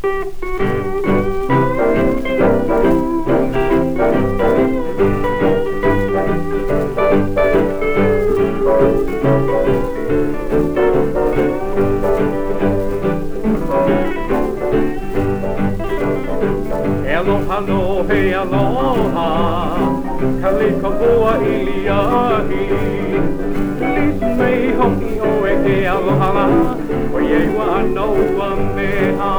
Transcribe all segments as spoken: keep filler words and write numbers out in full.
Aloha no he aloha, kaliko bua iliahi. Lis mei hoki o e ke aloha la, o ye wa no wa meha.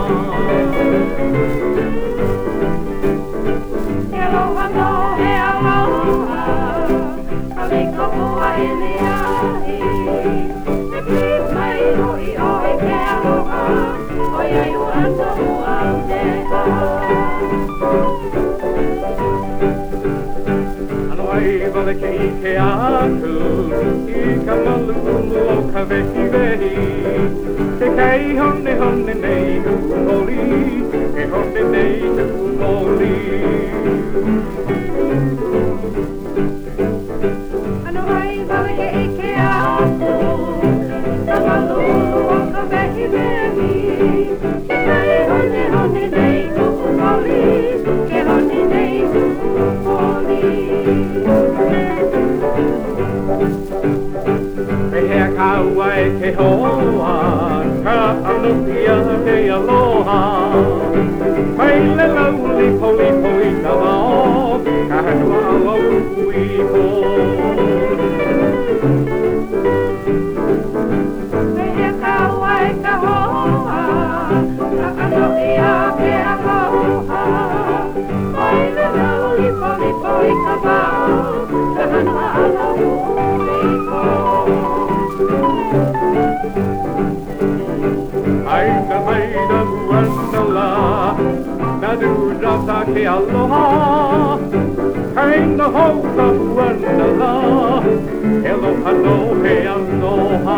Aloha no he aloha, kaliko bua iliahi. Lis mei hoki o e ke aloha, o ye wa no wa meha. Ai vale ke ike aku, I ka malulu o ka vehi vehi. Ke kei hone hone nei nuku moli, ke hone nei nuku moli. Ano ai vale ke ike aku, ka malulu o ka vehi vehi. Ke kei hone hone nei nuku moli, ke hone nei nuku moli. Hea kaua e ke hoa, ka anukia ke aloha. Mai le lauli poli poli ka lao, ka hanua au kui po. Hea kaua e ka hoa, ka anukia ke aloha. Mai le lauli poli poli ka lao, ka hanua au kui po. Ai ka mai da huandala, na du rata ke aloha. Kai na hou ka huandala, aloha no he aloha.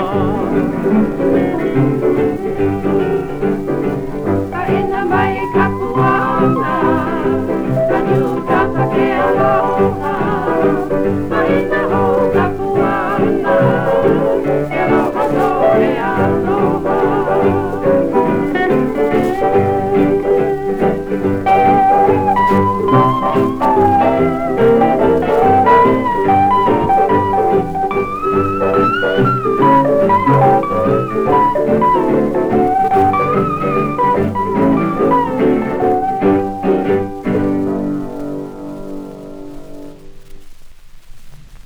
Ka ina mai ka puana, ka du rata ke aloha. Ka ina hou ka puana, aloha no he aloha. Thank you.